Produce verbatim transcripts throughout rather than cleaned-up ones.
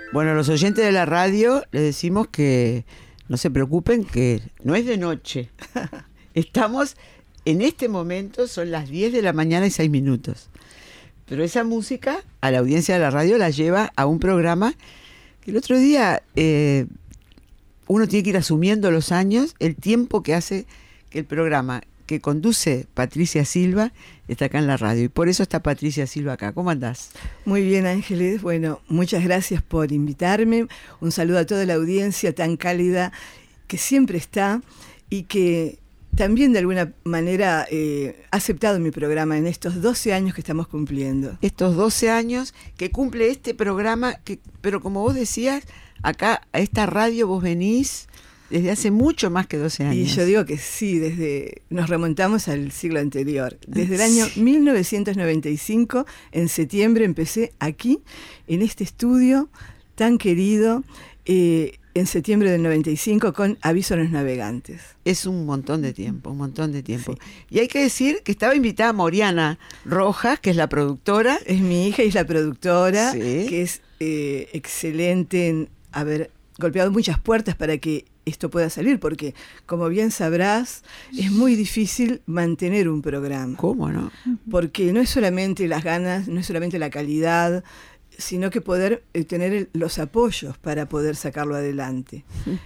Bueno, a los oyentes de la radio les decimos que no se preocupen, que no es de noche. Estamos, en este momento, son las diez de la mañana y seis minutos. Pero esa música, a la audiencia de la radio, la lleva a un programa que el otro día eh, uno tiene que ir asumiendo los años, el tiempo que hace que el programa que conduce Patricia Silva está acá en la radio. Y por eso está Patricia Silva acá. ¿Cómo andás? Muy bien, Ángeles. Bueno, muchas gracias por invitarme. Un saludo a toda la audiencia tan cálida que siempre está y que también de alguna manera eh, ha aceptado mi programa en estos doce años que estamos cumpliendo. Estos doce años que cumple este programa, que, pero como vos decías, acá a esta radio vos venís desde hace mucho más que doce años. Y yo digo que sí, desde nos remontamos al siglo anterior. Desde el año sí. mil novecientos noventa y cinco, en septiembre, empecé aquí, en este estudio tan querido, eh, en septiembre del noventa y cinco, con Aviso a los Navegantes. Es un montón de tiempo, un montón de tiempo. Sí. Y hay que decir que estaba invitada Moriana Rojas, que es la productora. Es mi hija y es la productora, sí. que es eh, excelente en haber golpeado muchas puertas para que esto pueda salir, porque como bien sabrás, es muy difícil mantener un programa. ¿Cómo no? Porque no es solamente las ganas, no es solamente la calidad, sino que poder eh, tener el, los apoyos para poder sacarlo adelante.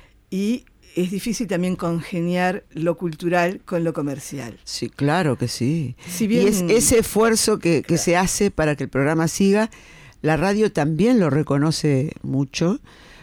Y es difícil también congeniar lo cultural con lo comercial. Sí, claro que sí. Si bien, y es ese esfuerzo que, que claro. se hace para que el programa siga, la radio también lo reconoce mucho,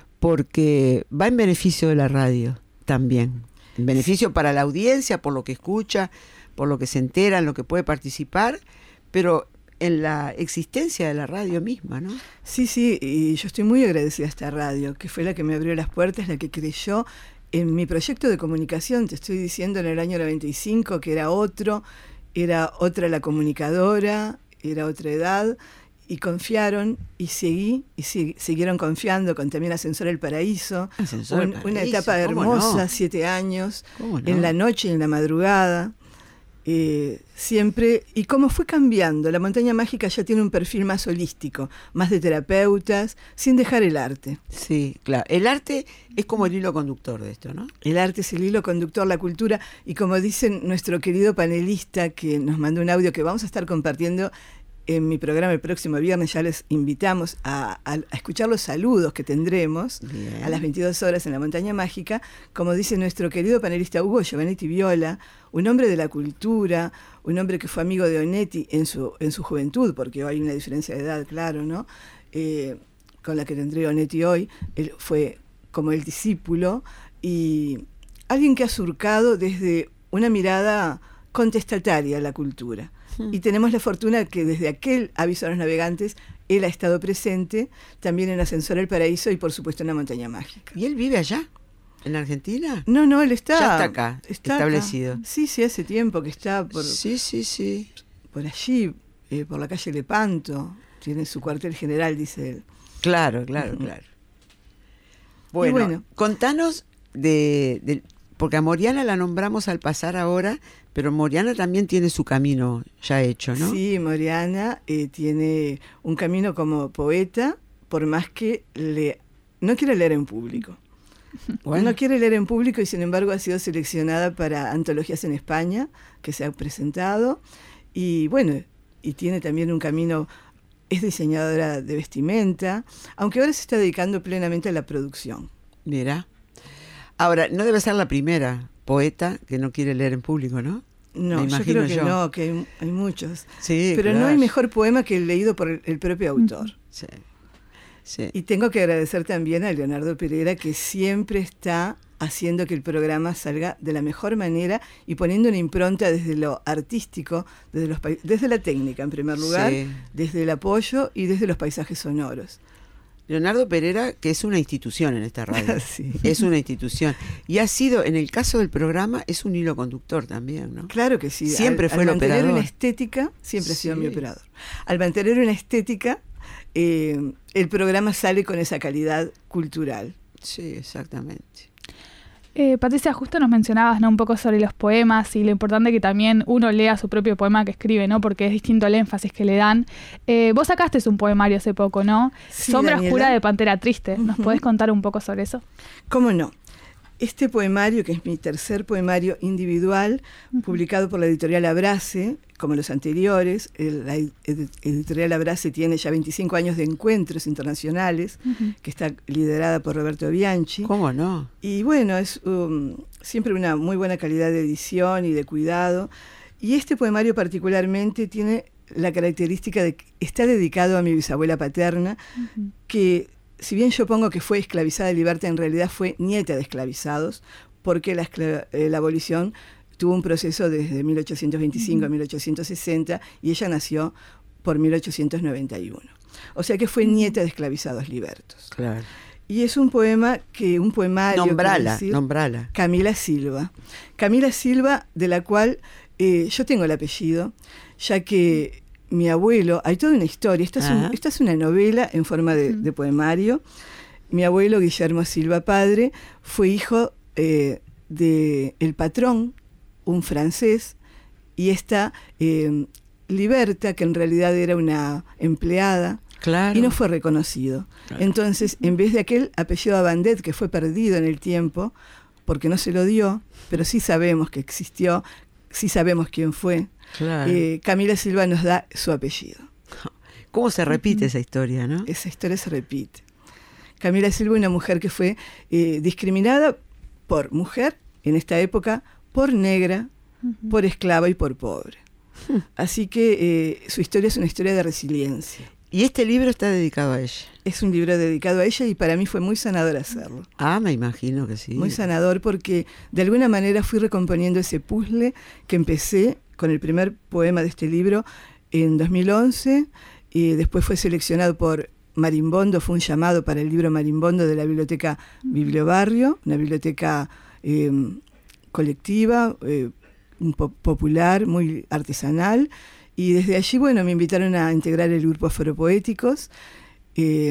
porque va en beneficio de la radio también. En beneficio para la audiencia, por lo que escucha, por lo que se entera, en lo que puede participar, pero en la existencia de la radio misma, ¿no? Sí, sí, y yo estoy muy agradecida a esta radio, que fue la que me abrió las puertas, la que creyó en mi proyecto de comunicación. Te estoy diciendo, en el año noventa y cinco, que era otro, era otra la comunicadora, era otra edad, y confiaron, y seguí, y sig- siguieron confiando con también Ascensor El Paraíso, Ascensor un, El una Paraíso, etapa ¿cómo hermosa, no? siete años, ¿Cómo no? en la noche y en la madrugada, eh, siempre, y cómo fue cambiando. La Montaña Mágica ya tiene un perfil más holístico, más de terapeutas, sin dejar el arte. Sí, claro. El arte es como el hilo conductor de esto, ¿no? El arte es el hilo conductor, la cultura, y como dicen nuestro querido panelista que nos mandó un audio que vamos a estar compartiendo en mi programa el próximo viernes, ya les invitamos a, a, a escuchar los saludos que tendremos Bien. a las veintidós horas en la Montaña Mágica. Como dice nuestro querido panelista Hugo Giovanetti Viola, un hombre de la cultura, un hombre que fue amigo de Onetti en su, en su juventud, porque hay una diferencia de edad, claro, ¿no? Eh, con la que tendré Onetti hoy, él fue como el discípulo, y alguien que ha surcado desde una mirada contestataria a la cultura. Y tenemos la fortuna que desde aquel Aviso a los Navegantes él ha estado presente, también en Ascensor El Paraíso y por supuesto en la Montaña Mágica. ¿Y él vive allá? ¿En Argentina? No, no, él está... Ya está acá, está establecido. Acá. Sí, sí, hace tiempo que está por... Sí, sí, sí. Por allí, eh, por la calle Lepanto, tiene su cuartel general, dice él. Claro, claro, uh-huh. claro. Bueno, bueno, contanos de, de... Porque a Moriana la nombramos al pasar ahora, pero Moriana también tiene su camino ya hecho, ¿no? Sí, Moriana eh, tiene un camino como poeta, por más que le, no quiere leer en público. Bueno. No quiere leer en público y sin embargo ha sido seleccionada para antologías en España, que se ha presentado. Y bueno, y tiene también un camino, es diseñadora de vestimenta, aunque ahora se está dedicando plenamente a la producción. Mira. Ahora, no debe ser la primera poeta que no quiere leer en público, ¿no? No, yo creo que yo. no, que hay, hay muchos. Sí, pero claro. No hay mejor poema que el leído por el, el propio autor. Sí, sí. Y tengo que agradecer también a Leonardo Pereira, que siempre está haciendo que el programa salga de la mejor manera y poniendo una impronta desde lo artístico, desde, los, desde la técnica en primer lugar, sí. desde el apoyo y desde los paisajes sonoros. Leonardo Pereira, que es una institución en esta radio, sí. es una institución. Y ha sido, en el caso del programa, es un hilo conductor también, ¿no? Claro que sí. Siempre al, fue al el operador. Al mantener una estética, siempre sí. ha sido mi operador. Al mantener una estética, eh, el programa sale con esa calidad cultural. Sí, exactamente. Eh, Patricia, justo nos mencionabas, ¿no?, un poco sobre los poemas y lo importante que también uno lea su propio poema que escribe, ¿no?, porque es distinto el énfasis que le dan. Eh, vos sacaste un poemario hace poco, ¿no? Sí, Sombra Daniela. Oscura de Pantera Triste. ¿Nos Uh-huh. podés contar un poco sobre eso? ¿Cómo no? Este poemario, que es mi tercer poemario individual, uh-huh. publicado por la editorial Abrace, como los anteriores, el, la ed- editorial Abrace tiene ya veinticinco años de encuentros internacionales, uh-huh. que está liderada por Roberto Bianchi. ¿Cómo no? Y bueno, es um, siempre una muy buena calidad de edición y de cuidado. Y este poemario particularmente tiene la característica de que está dedicado a mi bisabuela paterna, uh-huh. que... Si bien yo pongo que fue esclavizada de Libertad, en realidad fue nieta de esclavizados, porque la, esclav- eh, la abolición tuvo un proceso desde mil ochocientos veinticinco uh-huh. a mil ochocientos sesenta y ella nació por mil ochocientos noventa y uno. O sea que fue uh-huh. nieta de esclavizados libertos. Claro. Y es un poema que, un poemario... Nombrala, decir, nombrala. Camila Silva. Camila Silva, de la cual eh, yo tengo el apellido, ya que... Mi abuelo, hay toda una historia, esta es, un, esta es una novela en forma de, de poemario. Mi abuelo, Guillermo Silva padre, fue hijo eh, de el patrón, un francés, y esta eh, Liberta, que en realidad era una empleada, claro. y no fue reconocido. Claro. Entonces, en vez de aquel apellido Abandet, que fue perdido en el tiempo, porque no se lo dio, pero sí sabemos que existió, sí sabemos quién fue, claro. eh, Camila Silva nos da su apellido. ¿Cómo se repite uh-huh. esa historia, no? Esa historia se repite. Camila Silva, una mujer que fue eh, discriminada por mujer, en esta época, por negra, uh-huh. por esclava y por pobre. Uh-huh. Así que eh, su historia es una historia de resiliencia. Y este libro está dedicado a ella. Es un libro dedicado a ella y para mí fue muy sanador hacerlo. Ah, me imagino que sí. Muy sanador porque de alguna manera fui recomponiendo ese puzzle que empecé con el primer poema de este libro en dos mil once y después fue seleccionado por Marimbondo, fue un llamado para el libro Marimbondo de la biblioteca Bibliobarrio, una biblioteca eh, colectiva, eh, un po- popular, muy artesanal. Y desde allí, bueno, me invitaron a integrar el grupo Afropoéticos, eh,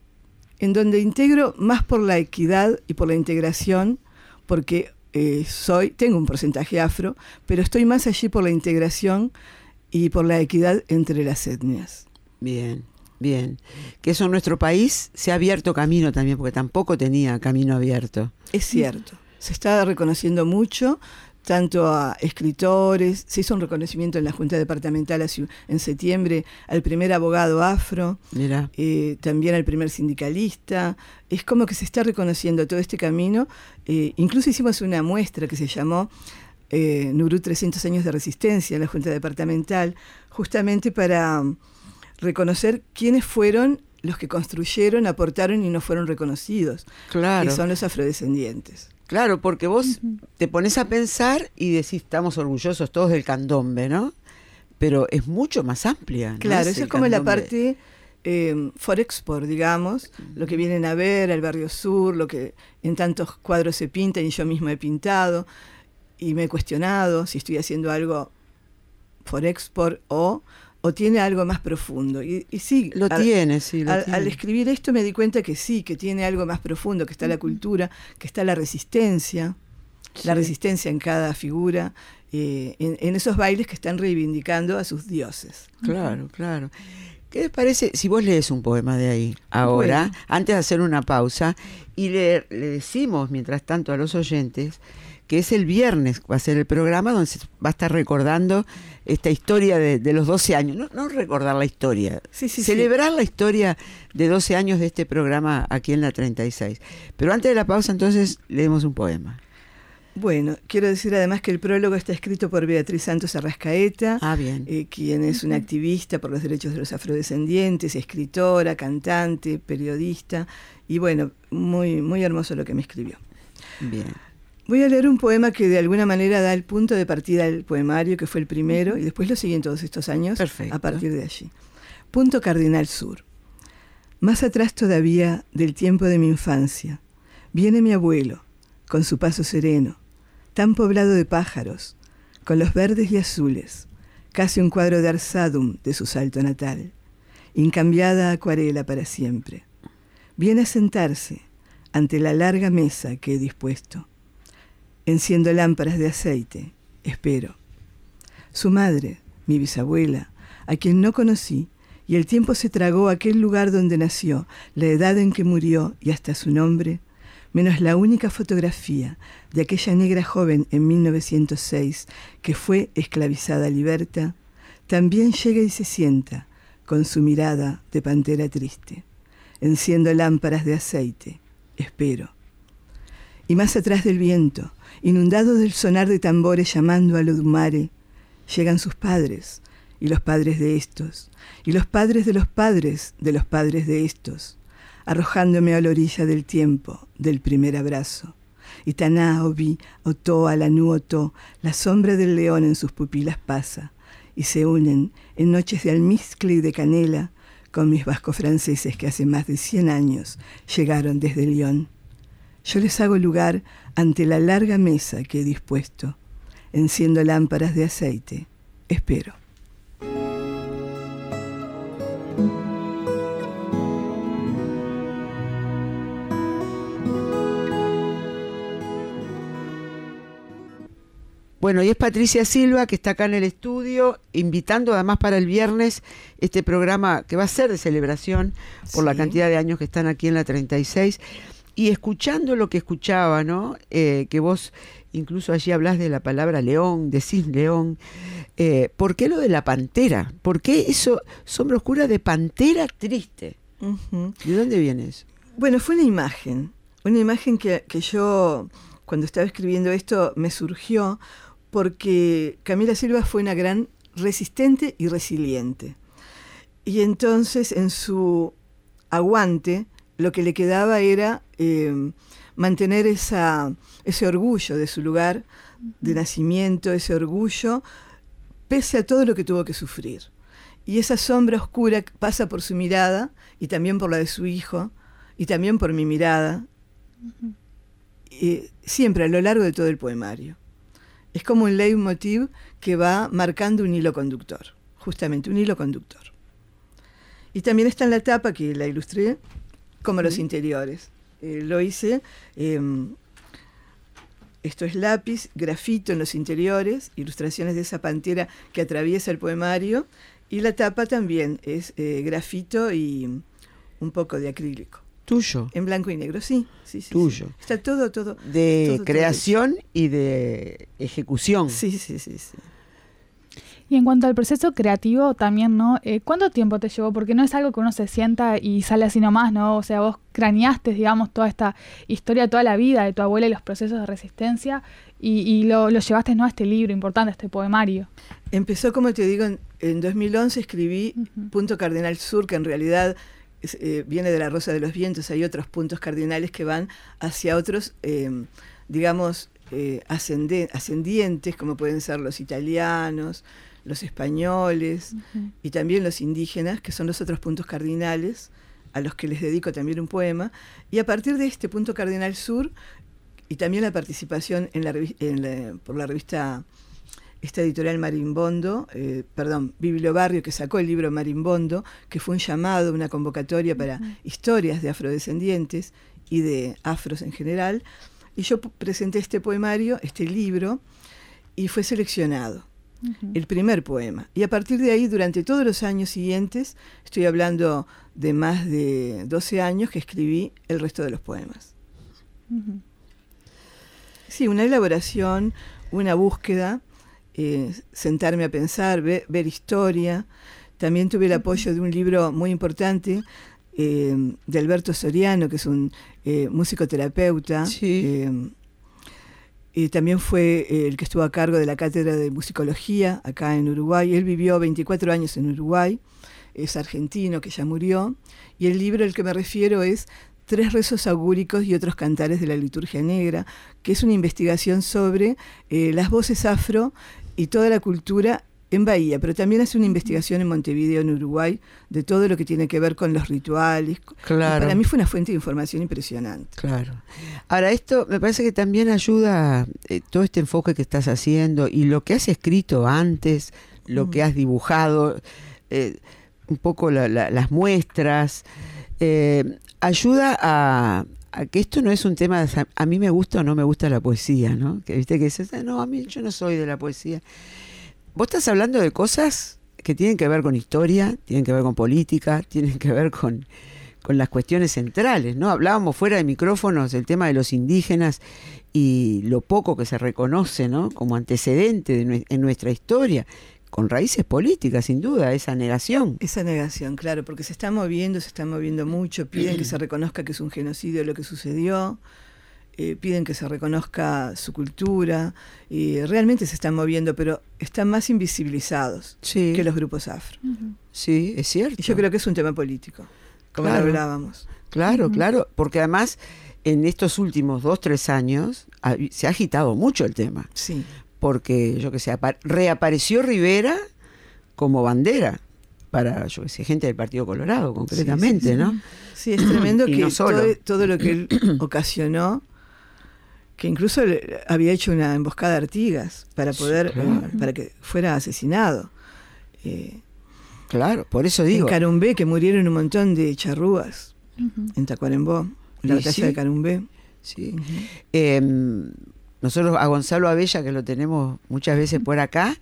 en donde integro más por la equidad y por la integración, porque eh, soy, tengo un porcentaje afro, pero estoy más allí por la integración y por la equidad entre las etnias. Bien, bien. Que eso en nuestro país se ha abierto camino también, porque tampoco tenía camino abierto. Es cierto, se está reconociendo mucho, tanto a escritores, se hizo un reconocimiento en la Junta Departamental hace, en septiembre al primer abogado afro, eh, también al primer sindicalista. Es como que se está reconociendo todo este camino. Eh, incluso hicimos una muestra que se llamó eh, Nurú trescientos años de resistencia en la Junta Departamental, justamente para um, reconocer quiénes fueron los que construyeron, aportaron y no fueron reconocidos, claro. que son los afrodescendientes. Claro, porque vos uh-huh. te pones a pensar y decís, estamos orgullosos todos del candombe, ¿no? Pero es mucho más amplia. Claro, ¿no? eso es como candombe. La parte eh, Forexport, digamos, uh-huh. lo que vienen a ver al Barrio Sur, lo que en tantos cuadros se pintan y yo misma he pintado, y me he cuestionado si estoy haciendo algo Forexport o... o tiene algo más profundo. Y, y sí, lo al, tiene, sí. Lo al, tiene. Al escribir esto me di cuenta que sí, que tiene algo más profundo, que está la cultura, que está la resistencia, sí. la resistencia en cada figura, eh, en, en esos bailes que están reivindicando a sus dioses. Claro, claro. ¿Qué les parece si vos lees un poema de ahí ahora, bueno. antes de hacer una pausa, y le, le decimos, mientras tanto, a los oyentes que es el viernes, va a ser el programa donde se va a estar recordando esta historia de, de los doce años. No, no recordar la historia, sí, sí, celebrar sí. la historia de doce años de este programa aquí en la treinta y seis. Pero antes de la pausa, entonces, leemos un poema. Bueno, quiero decir además que el prólogo está escrito por Beatriz Santos Arrascaeta, ah, bien. Eh, quien es una activista por los derechos de los afrodescendientes, escritora, cantante, periodista, y bueno, muy, muy hermoso lo que me escribió. Bien. Voy a leer un poema que de alguna manera da el punto de partida del poemario, que fue el primero, y después lo siguen todos estos años. Perfecto. A partir de allí. Punto Cardinal Sur. Más atrás todavía del tiempo de mi infancia, viene mi abuelo, con su paso sereno, tan poblado de pájaros, con los verdes y azules, casi un cuadro de Arsadum de su salto natal, incambiada acuarela para siempre. Viene a sentarse ante la larga mesa que he dispuesto. Enciendo lámparas de aceite, espero. Su madre, mi bisabuela, a quien no conocí, y el tiempo se tragó aquel lugar donde nació, la edad en que murió y hasta su nombre, menos la única fotografía de aquella negra joven en mil novecientos seis que fue esclavizada a libertad, también llega y se sienta con su mirada de pantera triste. Enciendo lámparas de aceite, espero. Y más atrás del viento, inundado del sonar de tambores llamando a Lodumare, llegan sus padres y los padres de estos, y los padres de los padres de los padres de estos, arrojándome a la orilla del tiempo del primer abrazo. Y Taná, Obi, Otó, Alanú, Otó, la sombra del león en sus pupilas pasa, y se unen en noches de almizcle y de canela con mis vascos franceses que hace más de cien años llegaron desde Lyon. Yo les hago lugar ante la larga mesa que he dispuesto. Enciendo lámparas de aceite, espero. Bueno, y es Patricia Silva, que está acá en el estudio, invitando además para el viernes este programa que va a ser de celebración por sí. la cantidad de años que están aquí en la treinta y seis. Y escuchando lo que escuchaba, ¿no? Eh, que vos incluso allí hablas de la palabra león, decís león. Eh, ¿Por qué lo de la pantera? ¿Por qué eso, sombra oscura de pantera triste? Uh-huh. ¿De dónde viene eso? Bueno, fue una imagen, una imagen que, que yo, cuando estaba escribiendo esto, me surgió porque Camila Silva fue una gran resistente y resiliente. Y entonces, en su aguante, lo que le quedaba era eh, mantener esa, ese orgullo de su lugar de nacimiento, ese orgullo, pese a todo lo que tuvo que sufrir. Y esa sombra oscura pasa por su mirada, y también por la de su hijo, y también por mi mirada, uh-huh. eh, siempre a lo largo de todo el poemario. Es como un leitmotiv que va marcando un hilo conductor, justamente un hilo conductor. Y también está en la tapa, que la ilustré, como los interiores. Eh, lo hice, eh, esto es lápiz, grafito en los interiores, ilustraciones de esa pantera que atraviesa el poemario, y la tapa también es eh, grafito y un poco de acrílico. ¿Tuyo? En blanco y negro, sí. sí, sí Tuyo. Sí. Está todo, todo. De todo, creación todo y de ejecución. Sí, sí, sí, sí. Y en cuanto al proceso creativo también, ¿no? Eh, ¿Cuánto tiempo te llevó? Porque no es algo que uno se sienta y sale así nomás, ¿no? O sea, vos craneaste, digamos, toda esta historia, toda la vida de tu abuela y los procesos de resistencia y, y lo, lo llevaste, ¿no? A este libro importante, a este poemario. Empezó, como te digo, en, en dos mil once escribí uh-huh. Punto Cardinal Sur, que en realidad es, eh, viene de La Rosa de los Vientos. Hay otros puntos cardinales que van hacia otros, eh, digamos, eh, ascenden- ascendientes, como pueden ser los italianos, los españoles uh-huh. y también los indígenas, que son los otros puntos cardinales a los que les dedico también un poema. Y a partir de este punto cardinal sur, y también la participación en la, en la, por la revista, esta editorial Marimbondo, eh, perdón, Bibliobarrio, que sacó el libro Marimbondo, que fue un llamado, una convocatoria para uh-huh. historias de afrodescendientes y de afros en general. Y yo presenté este poemario, este libro, y fue seleccionado. Uh-huh. El primer poema. Y a partir de ahí, durante todos los años siguientes, estoy hablando de más de doce años, que escribí el resto de los poemas. Uh-huh. Sí, una elaboración, una búsqueda, eh, sentarme a pensar, ver, ver historia. También tuve el apoyo de un libro muy importante eh, de Alberto Soriano, que es un eh, musicoterapeuta. Sí. Eh, Eh, también fue eh, el que estuvo a cargo de la cátedra de musicología acá en Uruguay. Él vivió veinticuatro años en Uruguay, es argentino, que ya murió, y el libro al que me refiero es Tres rezos augúricos y otros cantares de la liturgia negra, que es una investigación sobre eh, las voces afro y toda la cultura en Bahía, pero también hace una investigación en Montevideo, en Uruguay, de todo lo que tiene que ver con los rituales. Claro. Para mí fue una fuente de información impresionante. Claro. Ahora, esto me parece que también ayuda, eh, todo este enfoque que estás haciendo y lo que has escrito antes, lo mm. que has dibujado, eh, un poco la, la, las muestras, eh, ayuda a, a que esto no es un tema de, a mí me gusta o no me gusta la poesía, ¿no? Que viste que dices, no, a mí yo no soy de la poesía. Vos estás hablando de cosas que tienen que ver con historia, tienen que ver con política, tienen que ver con, con las cuestiones centrales, ¿no? Hablábamos fuera de micrófonos del tema de los indígenas y lo poco que se reconoce, ¿no? Como antecedente de nue- en nuestra historia, con raíces políticas, sin duda, esa negación. Esa negación, claro, porque se está moviendo, se está moviendo mucho, piden que se reconozca que es un genocidio lo que sucedió, eh, piden que se reconozca su cultura, y realmente se están moviendo, pero están más invisibilizados Sí, que los grupos afro. Ujú. sí, es cierto. Y yo creo que es un tema político, como Claro. lo hablábamos. Claro, Ujú. claro, porque además en estos últimos dos, tres años ha- se ha agitado mucho el tema, Sí, porque yo que sé, apa- reapareció Rivera como bandera para, yo que sé, gente del Partido Colorado, concretamente, Sí, sí, sí. ¿no? sí, es tremendo Y que no solo. todo, todo lo que él ocasionó, que incluso le- había hecho una emboscada a Artigas para Sí, poder, claro. eh, para que fuera asesinado. Eh, Claro, por eso digo. en Carumbé, que murieron un montón de charrúas, Ujú. en Tacuarembó, la Y batalla sí. de Carumbé. Sí. Ujú. Eh, nosotros a Gonzalo Abella, que lo tenemos muchas veces por acá,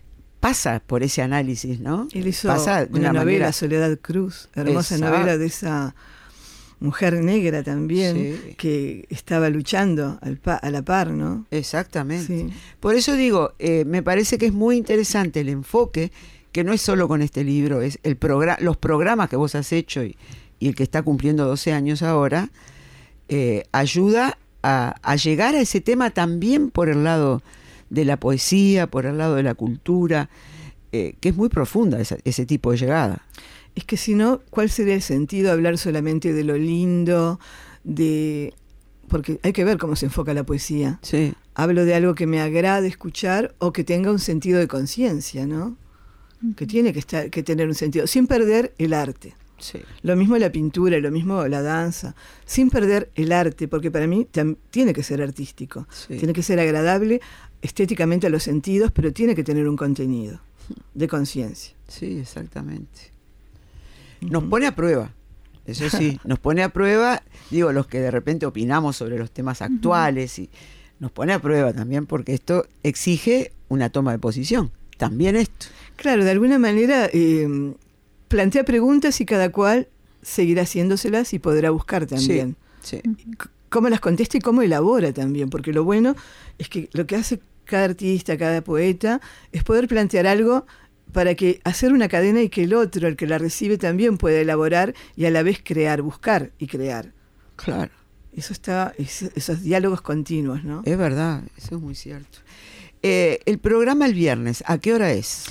pasa por ese análisis, ¿no? Él hizo Pasa de una, una novela, manera- Soledad Cruz, hermosa Exacto. novela de esa mujer negra también, Sí. que estaba luchando al pa- a la par, ¿no? Exactamente. Sí. Por eso digo, eh, me parece que es muy interesante el enfoque, que no es solo con este libro, es el progra- los programas que vos has hecho y, y el que está cumpliendo doce años ahora, eh, ayuda a, a llegar a ese tema también por el lado de la poesía, por el lado de la cultura, eh, que es muy profunda esa- ese tipo de llegada. Es que si no, ¿cuál sería el sentido hablar solamente de lo lindo, de porque hay que ver cómo se enfoca la poesía? Sí, Hablo de algo que me agrade escuchar o que tenga un sentido de conciencia, ¿no? Que tiene que estar, que tener un sentido, sin perder el arte. sí. Lo mismo la pintura, lo mismo la danza, sin perder el arte, porque para mí tam- tiene que ser artístico, Sí. tiene que ser agradable estéticamente a los sentidos, pero tiene que tener un contenido de conciencia. Sí, exactamente. Nos pone a prueba, eso sí, nos pone a prueba, digo, los que de repente opinamos sobre los temas actuales, y nos pone a prueba también porque esto exige una toma de posición, también esto. Claro, de alguna manera eh, plantea preguntas y cada cual seguirá haciéndoselas y podrá buscar también. Sí, C- Cómo las contesta y cómo elabora también, porque lo bueno es que lo que hace cada artista, cada poeta, es poder plantear algo para que hacer una cadena y que el otro, el que la recibe, también pueda elaborar y a la vez crear, buscar y crear. claro, Eso está, es- esos diálogos continuos, ¿no? es verdad, eso es muy cierto. Eh, el programa el viernes, ¿a qué hora es?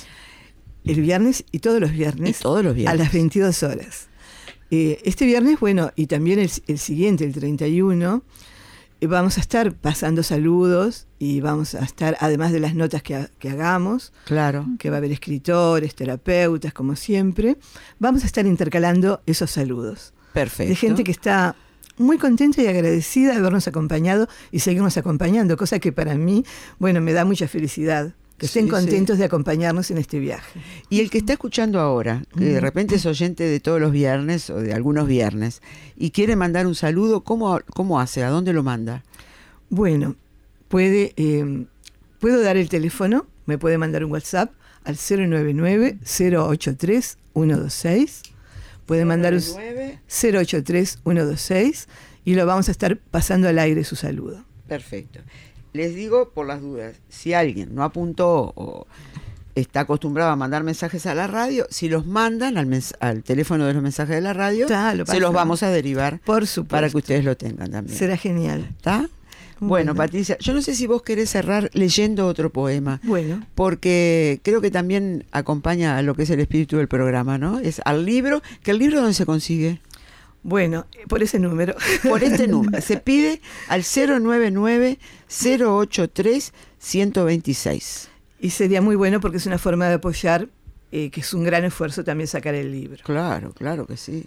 El viernes y todos los viernes. Y todos los viernes. A las veintidós horas. Eh, este viernes, bueno, y también el, el siguiente, el treinta y uno, eh, vamos a estar pasando saludos y vamos a estar, además de las notas que, ha- que hagamos, Claro, que va a haber escritores, terapeutas, como siempre, vamos a estar intercalando esos saludos. perfecto. De gente que está muy contenta y agradecida de habernos acompañado y seguirnos acompañando, cosa que para mí, bueno, me da mucha felicidad. Que estén Sí, contentos sí. de acompañarnos en este viaje. Y el que está escuchando ahora, que de Ujú. repente es oyente de todos los viernes o de algunos viernes, y quiere mandar un saludo, ¿cómo, cómo hace? ¿A dónde lo manda? Bueno, puede, eh, puedo dar el teléfono, me puede mandar un WhatsApp al cero nueve nueve, cero ocho tres, uno dos seis. Puede mandar un cero ocho tres, uno dos seis y lo vamos a estar pasando al aire su saludo. Perfecto. Les digo por las dudas, si alguien no apuntó o está acostumbrado a mandar mensajes a la radio, si los mandan al, mens- al teléfono de los mensajes de la radio, Ta, lo se pasan. los vamos a derivar Por supuesto. para que ustedes lo tengan también. Será genial. ¿Está? Bueno, Bueno. Patricia, yo no sé si vos querés cerrar leyendo otro poema, Bueno, porque creo que también acompaña a lo que es el espíritu del programa, ¿no? Es al libro, que el libro ¿dónde se consigue? bueno, eh, por ese número. Por este número. Se pide al cero nueve nueve, cero ocho tres, uno dos seis. Y sería muy bueno porque es una forma de apoyar, eh, que es un gran esfuerzo también sacar el libro. Claro, claro que sí.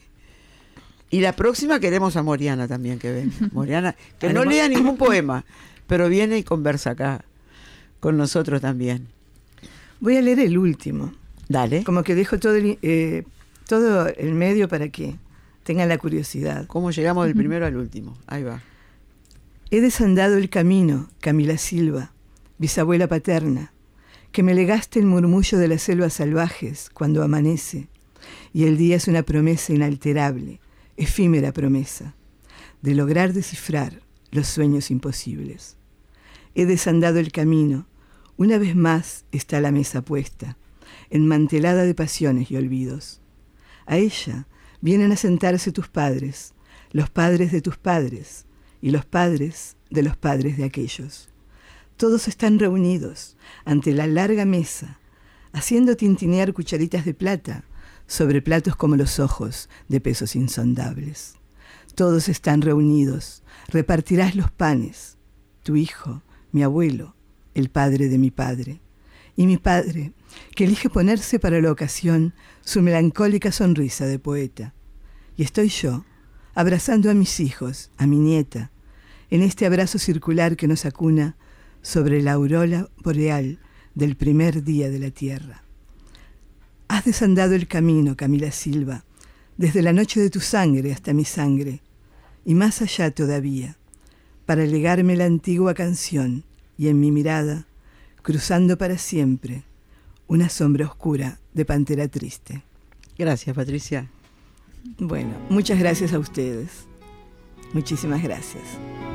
Y la próxima queremos a Moriana también que venga. Moriana, que no Además- lea ningún poema, pero viene y conversa acá con nosotros también. Voy a leer el último. Dale. Como que dejo todo el, eh, todo el medio para que tengan la curiosidad. ¿Cómo llegamos del primero al último? Ahí va. He desandado el camino, Camila Silva, bisabuela paterna, que me legaste el murmullo de las selvas salvajes cuando amanece, y el día es una promesa inalterable, efímera promesa, de lograr descifrar los sueños imposibles. He desandado el camino, una vez más está la mesa puesta, enmantelada de pasiones y olvidos. A ella vienen a sentarse tus padres, los padres de tus padres, y los padres de los padres de aquellos. Todos están reunidos ante la larga mesa, haciendo tintinear cucharitas de plata sobre platos como los ojos de pesos insondables. Todos están reunidos, repartirás los panes, tu hijo, mi abuelo, el padre de mi padre, y mi padre, que elige ponerse para la ocasión su melancólica sonrisa de poeta. Y estoy yo, abrazando a mis hijos, a mi nieta, en este abrazo circular que nos acuna sobre la aurora boreal del primer día de la tierra. Has desandado el camino, Camila Silva, desde la noche de tu sangre hasta mi sangre, y más allá todavía, para legarme la antigua canción, y en mi mirada, cruzando para siempre, una sombra oscura de pantera triste. Gracias, Patricia. Bueno, muchas gracias a ustedes. Muchísimas gracias.